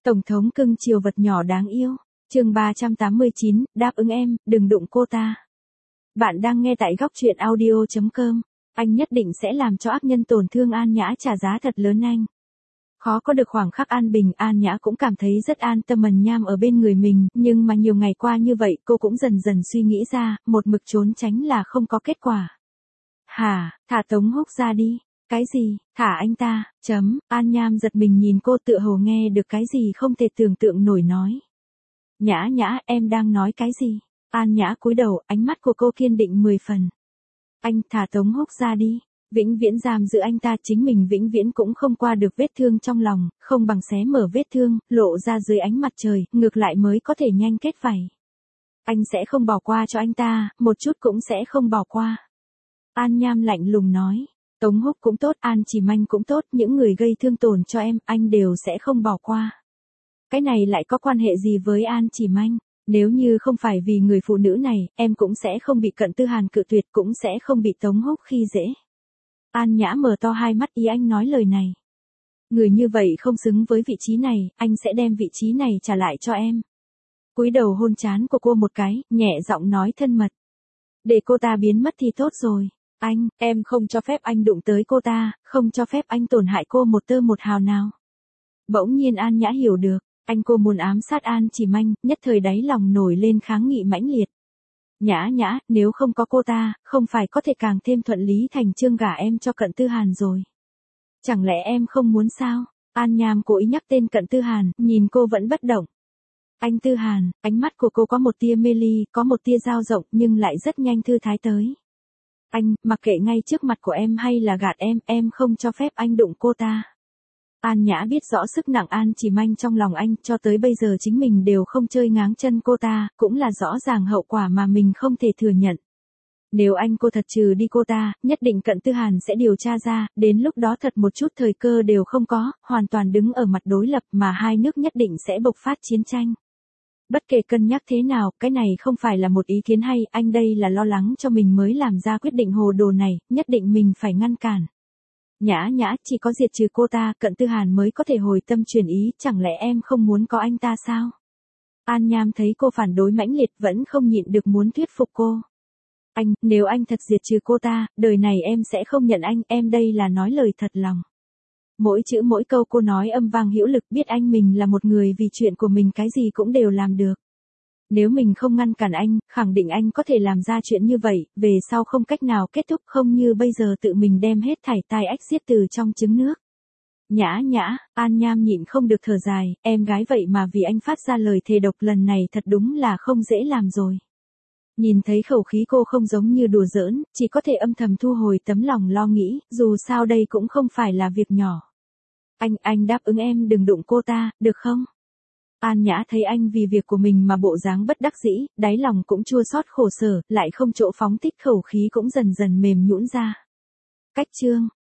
Tổng thống cưng chiều vật nhỏ đáng yêu. Chương 389, đáp ứng em, đừng đụng cô ta. Bạn đang nghe tại góc truyện audio.com. Anh nhất định sẽ làm cho ác nhân tổn thương An Nhã trả giá thật lớn anh. Khó có được khoảng khắc an bình, An Nhã cũng cảm thấy rất an tâm mần nham ở bên người mình, nhưng mà nhiều ngày qua như vậy cô cũng dần dần suy nghĩ ra, một mực trốn tránh là không có kết quả. Hả, thả Tống Húc ra đi. Cái gì, thả anh ta, An Nham giật mình nhìn cô tựa hồ nghe được cái gì không thể tưởng tượng nổi nói. Nhã Nhã, em đang nói cái gì? An Nhã cúi đầu, ánh mắt của cô kiên định 10 phần. Anh thả Tống Húc ra đi. Vĩnh viễn giam giữ anh ta, chính mình vĩnh viễn cũng không qua được vết thương trong lòng, không bằng xé mở vết thương, lộ ra dưới ánh mặt trời, ngược lại mới có thể nhanh kết vảy. Anh sẽ không bỏ qua cho anh ta, một chút cũng sẽ không bỏ qua. An Nham lạnh lùng nói. Tống Húc cũng tốt, An Chỉ Manh cũng tốt, những người gây thương tổn cho em, anh đều sẽ không bỏ qua. Cái này lại có quan hệ gì với An Chỉ Manh? Nếu như không phải vì người phụ nữ này, em cũng sẽ không bị Cận Tư Hàn cự tuyệt, cũng sẽ không bị Tống Húc khi dễ. An Nhã mở to hai mắt, ý anh nói lời này. Người như vậy không xứng với vị trí này, anh sẽ đem vị trí này trả lại cho em. Cúi đầu hôn trán của cô một cái, nhẹ giọng nói thân mật. Để cô ta biến mất thì tốt rồi. Em không cho phép anh đụng tới cô ta, không cho phép anh tổn hại cô một tơ một hào nào. Bỗng nhiên An Nhã hiểu được, cô muốn ám sát An Chỉ Manh, nhất thời đáy lòng nổi lên kháng nghị mãnh liệt. Nhã Nhã, nếu không có cô ta, không phải có thể càng thêm thuận lý thành chương gả em cho Cận Tư Hàn rồi. Chẳng lẽ em không muốn sao? An Nham cố ý nhắc tên Cận Tư Hàn, nhìn cô vẫn bất động. Anh Tư Hàn, ánh mắt của cô có một tia mê ly, có một tia dao rộng nhưng lại rất nhanh thư thái tới. Anh, mặc kệ ngay trước mặt của em hay là gạt em không cho phép anh đụng cô ta. An Nhã biết rõ sức nặng An Chỉ Manh trong lòng anh, cho tới bây giờ chính mình đều không chơi ngáng chân cô ta, cũng là rõ ràng hậu quả mà mình không thể thừa nhận. Nếu cô thật trừ đi cô ta, nhất định Cận Tư Hàn sẽ điều tra ra, đến lúc đó thật một chút thời cơ đều không có, hoàn toàn đứng ở mặt đối lập mà hai nước nhất định sẽ bộc phát chiến tranh. Bất kể cân nhắc thế nào, cái này không phải là một ý kiến hay, anh đây là lo lắng cho mình mới làm ra quyết định hồ đồ này, nhất định mình phải ngăn cản. Nhã Nhã, chỉ có diệt trừ cô ta, Cận Tư Hàn mới có thể hồi tâm chuyển ý, chẳng lẽ em không muốn có anh ta sao? An Nham thấy cô phản đối mãnh liệt vẫn không nhịn được muốn thuyết phục cô. Nếu anh thật diệt trừ cô ta, đời này em sẽ không nhận anh, em đây là nói lời thật lòng. Mỗi chữ mỗi câu cô nói âm vang hữu lực, biết mình là một người vì chuyện của mình cái gì cũng đều làm được. Nếu mình không ngăn cản anh, khẳng định anh có thể làm ra chuyện như vậy, về sau không cách nào kết thúc, không như bây giờ tự mình đem hết thảy tai ách giết từ trong trứng nước. Nhã Nhã, An Nham nhịn không được thở dài, em gái vậy mà vì anh phát ra lời thề độc lần này thật đúng là không dễ làm rồi. Nhìn thấy khẩu khí cô không giống như đùa giỡn, chỉ có thể âm thầm thu hồi tấm lòng lo nghĩ, dù sao đây cũng không phải là việc nhỏ. Anh đáp ứng em đừng đụng cô ta, được không? An Nhã thấy anh vì việc của mình mà bộ dáng bất đắc dĩ, đáy lòng cũng chua xót khổ sở, lại không chỗ phóng thích, khẩu khí cũng dần dần mềm nhũn ra. Cách chương